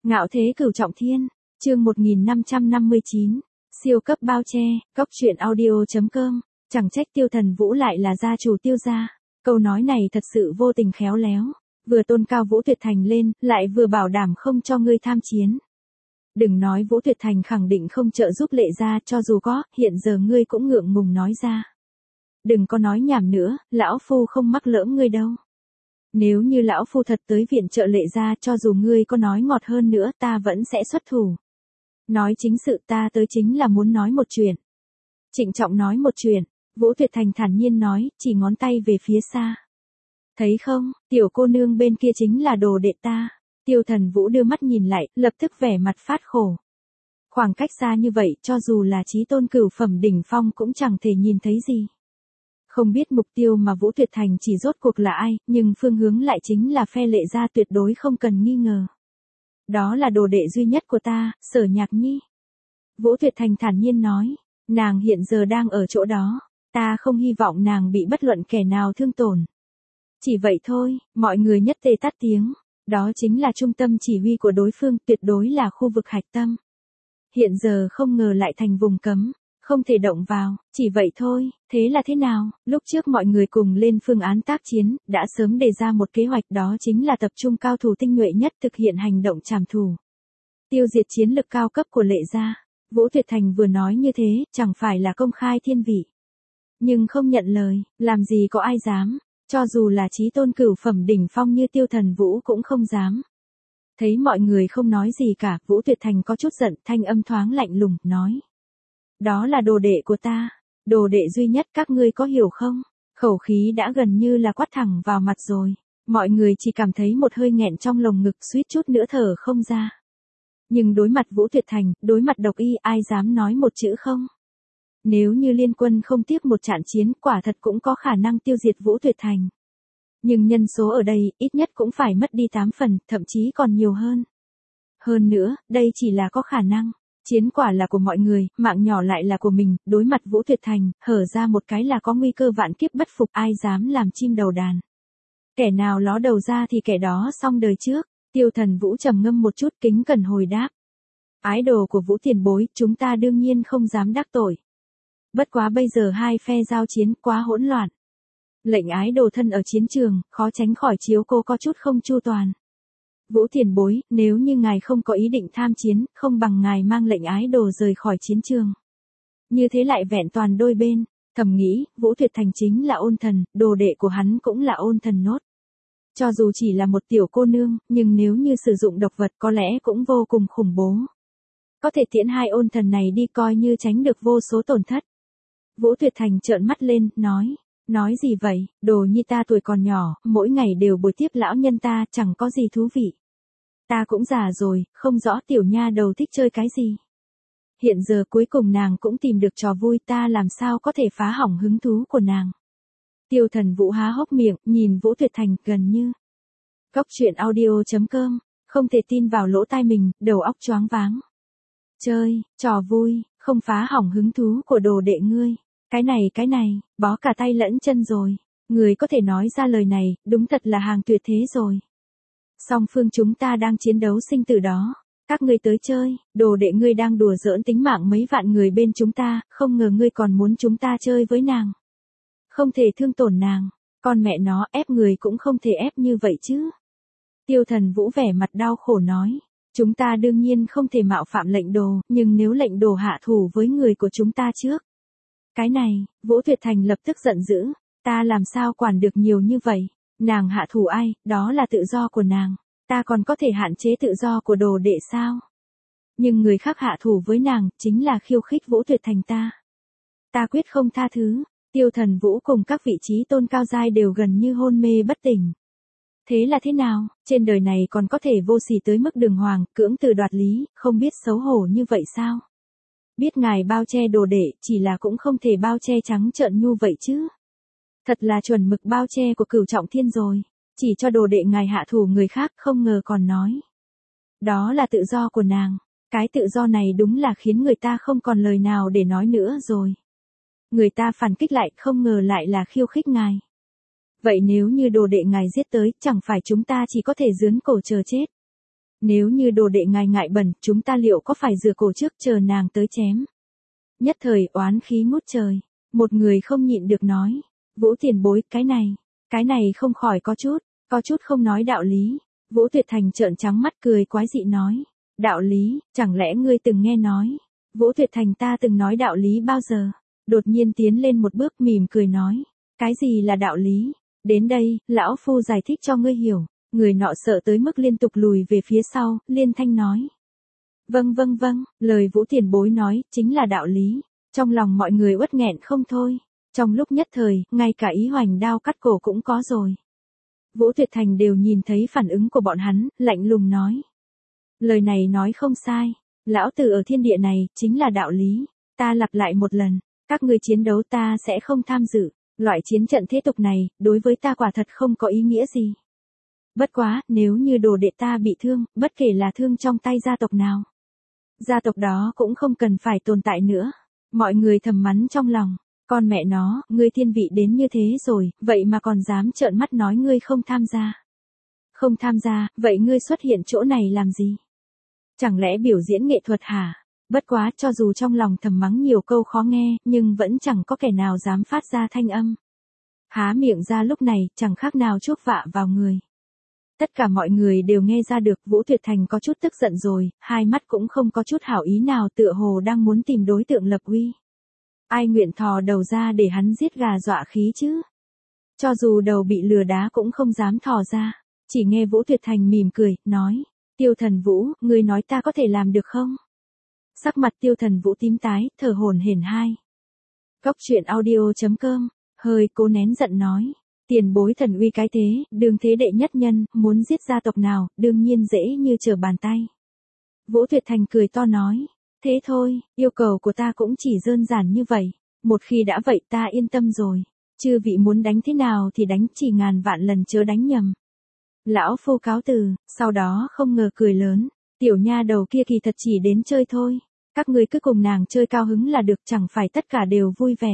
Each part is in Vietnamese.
Ngạo thế cửu trọng thiên, chương 1559, siêu cấp bao che, cóc truyện audio.com, chẳng trách Tiêu Thần Vũ lại là gia chủ Tiêu gia. Câu nói này thật sự vô tình khéo léo, vừa tôn cao Vũ Tuyệt Thành lên, lại vừa bảo đảm không cho ngươi tham chiến. Đừng nói Vũ Tuyệt Thành khẳng định không trợ giúp Lệ gia, cho dù có, hiện giờ ngươi cũng ngượng ngùng nói ra. Đừng có nói nhảm nữa, lão phu không mắc lỡm ngươi đâu. Nếu như lão phu thật tới viện trợ Lệ gia, cho dù ngươi có nói ngọt hơn nữa, ta vẫn sẽ xuất thủ. Nói chính sự, ta tới chính là muốn nói một chuyện. Trịnh trọng nói một chuyện, Vũ Tuyệt Thành thản nhiên nói, chỉ ngón tay về phía xa. Thấy không, tiểu cô nương bên kia chính là đồ đệ ta. Tiêu Thần Vũ đưa mắt nhìn lại, lập tức vẻ mặt phát khổ. Khoảng cách xa như vậy, cho dù là chí tôn cửu phẩm đỉnh phong cũng chẳng thể nhìn thấy gì. Không biết mục tiêu mà Vũ Tuyệt Thành chỉ rốt cuộc là ai, nhưng phương hướng lại chính là phe Lệ gia, tuyệt đối không cần nghi ngờ. Đó là đồ đệ duy nhất của ta, Sở Nhạc Nhi. Vũ Tuyệt Thành thản nhiên nói, nàng hiện giờ đang ở chỗ đó, ta không hy vọng nàng bị bất luận kẻ nào thương tổn. Chỉ vậy thôi, mọi người nhất tề tắt tiếng, đó chính là trung tâm chỉ huy của đối phương, tuyệt đối là khu vực hạch tâm. Hiện giờ không ngờ lại thành vùng cấm, không thể động vào, chỉ vậy thôi, thế là thế nào? Lúc trước mọi người cùng lên phương án tác chiến, đã sớm đề ra một kế hoạch, đó chính là tập trung cao thủ tinh nhuệ nhất thực hiện hành động trảm thủ. Tiêu diệt chiến lực cao cấp của Lệ gia. Vũ Tuyệt Thành vừa nói như thế, chẳng phải là công khai thiên vị. Nhưng không nhận lời, làm gì có ai dám, cho dù là chí tôn cửu phẩm đỉnh phong như Tiêu Thần Vũ cũng không dám. Thấy mọi người không nói gì cả, Vũ Tuyệt Thành có chút giận, thanh âm thoáng lạnh lùng, nói. Đó là đồ đệ của ta, đồ đệ duy nhất, các ngươi có hiểu không? Khẩu khí đã gần như là quát thẳng vào mặt rồi. Mọi người chỉ cảm thấy một hơi nghẹn trong lồng ngực, suýt chút nữa thở không ra. Nhưng đối mặt Vũ Tuyệt Thành, đối mặt độc y, ai dám nói một chữ không? Nếu như liên quân không tiếp một trận chiến, quả thật cũng có khả năng tiêu diệt Vũ Tuyệt Thành. Nhưng nhân số ở đây, ít nhất cũng phải mất đi 8 phần, thậm chí còn nhiều hơn. Hơn nữa, đây chỉ là có khả năng. Chiến quả là của mọi người, mạng nhỏ lại là của mình, đối mặt Vũ Tuyệt Thành, hở ra một cái là có nguy cơ vạn kiếp bất phục, ai dám làm chim đầu đàn. Kẻ nào ló đầu ra thì kẻ đó xong đời trước. Tiêu Thần Vũ trầm ngâm một chút, kính cẩn hồi đáp. Ái đồ của Vũ tiền bối, chúng ta đương nhiên không dám đắc tội. Bất quá bây giờ hai phe giao chiến quá hỗn loạn. Lệnh ái đồ thân ở chiến trường, khó tránh khỏi chiếu cô có chút không chu toàn. Vũ tiền bối, nếu như ngài không có ý định tham chiến, không bằng ngài mang lệnh ái đồ rời khỏi chiến trường. Như thế lại vẹn toàn đôi bên, thầm nghĩ, Vũ Tuyệt Thành chính là ôn thần, đồ đệ của hắn cũng là ôn thần nốt. Cho dù chỉ là một tiểu cô nương, nhưng nếu như sử dụng độc vật có lẽ cũng vô cùng khủng bố. Có thể tiễn hai ôn thần này đi coi như tránh được vô số tổn thất. Vũ Tuyệt Thành trợn mắt lên, nói gì vậy, đồ nhi ta tuổi còn nhỏ, mỗi ngày đều buổi tiếp lão nhân ta, chẳng có gì thú vị. Ta cũng già rồi, không rõ tiểu nha đầu thích chơi cái gì. Hiện giờ cuối cùng nàng cũng tìm được trò vui, ta làm sao có thể phá hỏng hứng thú của nàng. Tiêu Thần Vũ há hốc miệng, nhìn Vũ Tuyệt Thành, gần như. Cóc truyện audio.com, không thể tin vào lỗ tai mình, đầu óc choáng váng. Chơi, trò vui, không phá hỏng hứng thú của đồ đệ ngươi. Cái này, bó cả tay lẫn chân rồi. Người có thể nói ra lời này, đúng thật là hàng tuyệt thế rồi. Song phương chúng ta đang chiến đấu sinh tử đó. Các ngươi tới chơi, đồ đệ ngươi đang đùa giỡn tính mạng mấy vạn người bên chúng ta, không ngờ ngươi còn muốn chúng ta chơi với nàng. Không thể thương tổn nàng, con mẹ nó, ép người cũng không thể ép như vậy chứ. Tiêu Thần Vũ vẻ mặt đau khổ nói, chúng ta đương nhiên không thể mạo phạm lệnh đồ, nhưng nếu lệnh đồ hạ thủ với người của chúng ta trước. Cái này, Vũ Tuyệt Thành lập tức giận dữ, ta làm sao quản được nhiều như vậy, nàng hạ thủ ai, đó là tự do của nàng, ta còn có thể hạn chế tự do của đồ đệ sao? Nhưng người khác hạ thủ với nàng, chính là khiêu khích Vũ Tuyệt Thành ta. Ta quyết không tha thứ. Tiêu Thần Vũ cùng các vị trí tôn cao giai đều gần như hôn mê bất tỉnh. Thế là thế nào, trên đời này còn có thể vô sỉ tới mức đường hoàng, cưỡng từ đoạt lý, không biết xấu hổ như vậy sao? Biết ngài bao che đồ đệ, chỉ là cũng không thể bao che trắng trợn nhu vậy chứ. Thật là chuẩn mực bao che của cửu trọng thiên rồi, chỉ cho đồ đệ ngài hạ thủ người khác, không ngờ còn nói. Đó là tự do của nàng, cái tự do này đúng là khiến người ta không còn lời nào để nói nữa rồi. Người ta phản kích lại, không ngờ lại là khiêu khích ngài. Vậy nếu như đồ đệ ngài giết tới, chẳng phải chúng ta chỉ có thể giương cổ chờ chết. Nếu như đồ đệ ngài ngại bẩn, chúng ta liệu có phải rửa cổ trước chờ nàng tới chém? Nhất thời oán khí ngút trời, một người không nhịn được nói, Vũ tiền bối, cái này không khỏi có chút không nói đạo lý. Vũ Tuyệt Thành trợn trắng mắt cười quái dị nói, đạo lý, chẳng lẽ ngươi từng nghe nói? Vũ Tuyệt Thành, ta từng nói đạo lý bao giờ? Đột nhiên tiến lên một bước mỉm cười nói, cái gì là đạo lý? Đến đây, lão phu giải thích cho ngươi hiểu. Người nọ sợ tới mức liên tục lùi về phía sau, liên thanh nói. Vâng, lời Vũ tiền bối nói, chính là đạo lý. Trong lòng mọi người uất nghẹn không thôi. Trong lúc nhất thời, ngay cả ý hoành đao cắt cổ cũng có rồi. Vũ Tuyệt Thành đều nhìn thấy phản ứng của bọn hắn, lạnh lùng nói. Lời này nói không sai. Lão tử ở thiên địa này, chính là đạo lý. Ta lặp lại một lần, các ngươi chiến đấu ta sẽ không tham dự. Loại chiến trận thế tục này, đối với ta quả thật không có ý nghĩa gì. Bất quá, nếu như đồ đệ ta bị thương, bất kể là thương trong tay gia tộc nào, gia tộc đó cũng không cần phải tồn tại nữa. Mọi người thầm mắng trong lòng, con mẹ nó, ngươi thiên vị đến như thế rồi, vậy mà còn dám trợn mắt nói ngươi không tham gia. Không tham gia, vậy ngươi xuất hiện chỗ này làm gì? Chẳng lẽ biểu diễn nghệ thuật hả? Bất quá, cho dù trong lòng thầm mắng nhiều câu khó nghe, nhưng vẫn chẳng có kẻ nào dám phát ra thanh âm. Há miệng ra lúc này, chẳng khác nào chuốc vạ vào người. Tất cả mọi người đều nghe ra được Vũ Tuyệt Thành có chút tức giận rồi, hai mắt cũng không có chút hảo ý nào, tựa hồ đang muốn tìm đối tượng lập uy. Ai nguyện thò đầu ra để hắn giết gà dọa khí chứ? Cho dù đầu bị lừa đá cũng không dám thò ra. Chỉ nghe Vũ Tuyệt Thành mỉm cười, nói, Tiêu Thần Vũ, ngươi nói ta có thể làm được không? Sắc mặt Tiêu Thần Vũ tím tái, thở hổn hển hai. Cốc truyện audio.com, hơi cố nén giận nói. Tiền bối thần uy cái thế, đương thế đệ nhất nhân, muốn giết gia tộc nào, đương nhiên dễ như trở bàn tay. Vũ Tuyệt Thành cười to nói, thế thôi, yêu cầu của ta cũng chỉ đơn giản như vậy, một khi đã vậy ta yên tâm rồi, chư vị muốn đánh thế nào thì đánh, chỉ ngàn vạn lần chớ đánh nhầm. Lão phu cáo từ, sau đó không ngờ cười lớn, tiểu nha đầu kia kỳ thật chỉ đến chơi thôi, các ngươi cứ cùng nàng chơi cao hứng là được, chẳng phải tất cả đều vui vẻ.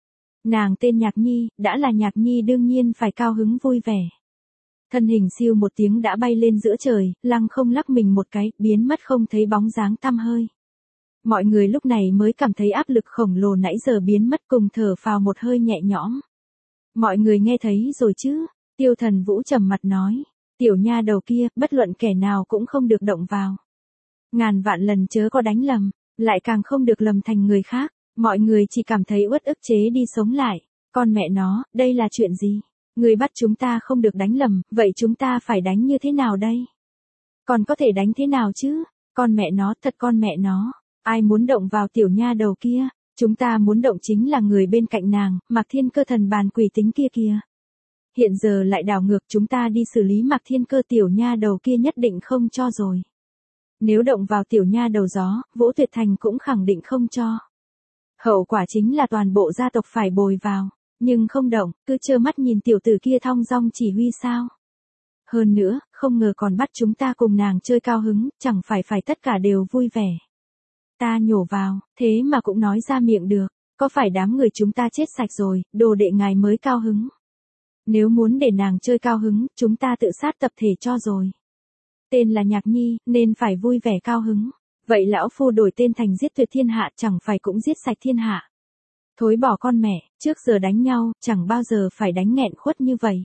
Nàng tên Nhạc Nhi, đã là Nhạc Nhi đương nhiên phải cao hứng vui vẻ. Thân hình siêu một tiếng đã bay lên giữa trời, lăng không lắc mình một cái, biến mất không thấy bóng dáng tăm hơi. Mọi người lúc này mới cảm thấy áp lực khổng lồ nãy giờ biến mất, cùng thở phào một hơi nhẹ nhõm. Mọi người nghe thấy rồi chứ? Tiêu Thần Vũ trầm mặt nói, tiểu nha đầu kia, bất luận kẻ nào cũng không được động vào. Ngàn vạn lần chớ có đánh lầm, lại càng không được lầm thành người khác. Mọi người chỉ cảm thấy uất ức chế đi sống lại. Con mẹ nó, đây là chuyện gì? Người bắt chúng ta không được đánh lầm, vậy chúng ta phải đánh như thế nào đây? Còn có thể đánh thế nào chứ? Con mẹ nó, thật con mẹ nó. Ai muốn động vào tiểu nha đầu kia? Chúng ta muốn động chính là người bên cạnh nàng, Mạc Thiên Cơ thần bàn quỷ tính kia kìa. Hiện giờ lại đảo ngược, chúng ta đi xử lý Mạc Thiên Cơ, tiểu nha đầu kia nhất định không cho rồi. Nếu động vào tiểu nha đầu gió, Vũ Tuyệt Thành cũng khẳng định không cho. Hậu quả chính là toàn bộ gia tộc phải bồi vào, nhưng không động, cứ trơ mắt nhìn tiểu tử kia thong dong chỉ huy sao. Hơn nữa, không ngờ còn bắt chúng ta cùng nàng chơi cao hứng, chẳng phải tất cả đều vui vẻ. Ta nhổ vào, thế mà cũng nói ra miệng được, có phải đám người chúng ta chết sạch rồi, đồ đệ ngài mới cao hứng. Nếu muốn để nàng chơi cao hứng, chúng ta tự sát tập thể cho rồi. Tên là Nhạc Nhi, nên phải vui vẻ cao hứng. Vậy lão phu đổi tên thành giết tuyệt thiên hạ, chẳng phải cũng giết sạch thiên hạ. Thối bỏ con mẹ, trước giờ đánh nhau, chẳng bao giờ phải đánh nghẹn khuất như vậy.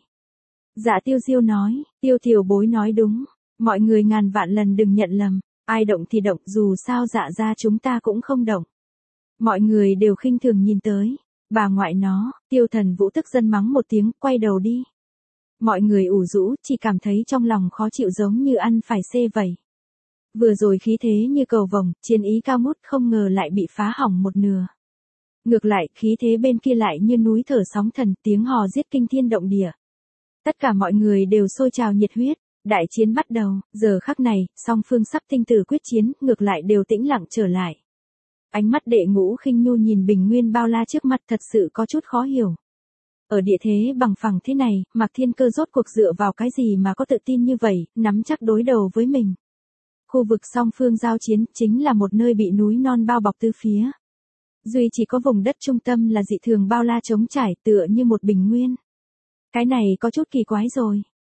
Dạ Tiêu Diêu nói, Tiêu tiểu bối nói đúng, mọi người ngàn vạn lần đừng nhận lầm, ai động thì động, dù sao dạ ra chúng ta cũng không động. Mọi người đều khinh thường nhìn tới, bà ngoại nó, Tiêu Thần Vũ tức giận mắng một tiếng, quay đầu đi. Mọi người ủ rũ, chỉ cảm thấy trong lòng khó chịu giống như ăn phải xê vậy. Vừa rồi khí thế như cầu vồng, chiến ý cao ngút, không ngờ lại bị phá hỏng một nửa. Ngược lại, khí thế bên kia lại như núi thở sóng thần, tiếng hò giết kinh thiên động địa. Tất cả mọi người đều sôi trào nhiệt huyết, đại chiến bắt đầu, giờ khắc này, song phương sắp sinh tử quyết chiến, ngược lại đều tĩnh lặng trở lại. Ánh mắt Đệ Ngũ Khinh Nhu nhìn bình nguyên bao la trước mặt thật sự có chút khó hiểu. Ở địa thế bằng phẳng thế này, Mạc Thiên Cơ rốt cuộc dựa vào cái gì mà có tự tin như vậy, nắm chắc đối đầu với mình. Khu vực song phương giao chiến chính là một nơi bị núi non bao bọc tứ phía. Duy chỉ có vùng đất trung tâm là dị thường bao la trống trải, tựa như một bình nguyên. Cái này có chút kỳ quái rồi.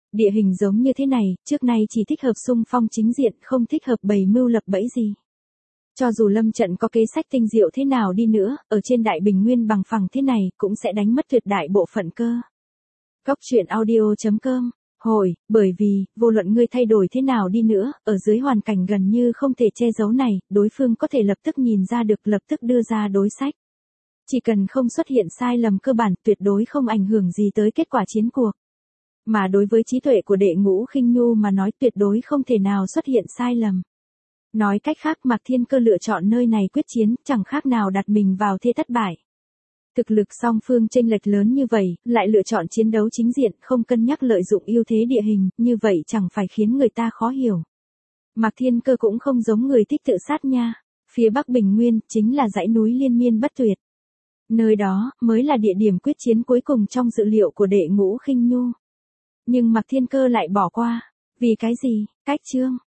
Địa hình giống như thế này, trước nay chỉ thích hợp xung phong chính diện, không thích hợp bày mưu lập bẫy gì. Cho dù lâm trận có kế sách tinh diệu thế nào đi nữa, ở trên đại bình nguyên bằng phẳng thế này, cũng sẽ đánh mất tuyệt đại bộ phận cơ. Góc truyện audio.com. Hồi, bởi vì, vô luận ngươi thay đổi thế nào đi nữa, ở dưới hoàn cảnh gần như không thể che giấu này, đối phương có thể lập tức nhìn ra được, lập tức đưa ra đối sách. Chỉ cần không xuất hiện sai lầm cơ bản, tuyệt đối không ảnh hưởng gì tới kết quả chiến cuộc. Mà đối với trí tuệ của Đệ Ngũ Khinh Nhu mà nói, tuyệt đối không thể nào xuất hiện sai lầm. Nói cách khác, Mạc Thiên Cơ lựa chọn nơi này quyết chiến, chẳng khác nào đặt mình vào thế thất bại. Thực lực song phương chênh lệch lớn như vậy, lại lựa chọn chiến đấu chính diện, không cân nhắc lợi dụng ưu thế địa hình, như vậy chẳng phải khiến người ta khó hiểu. Mạc Thiên Cơ cũng không giống người thích tự sát nha. Phía Bắc Bình Nguyên, chính là dãy núi liên miên bất tuyệt. Nơi đó, mới là địa điểm quyết chiến cuối cùng trong dự liệu của Đệ Ngũ Khinh Nhu. Nhưng Mạc Thiên Cơ lại bỏ qua. Vì cái gì? Cách chương.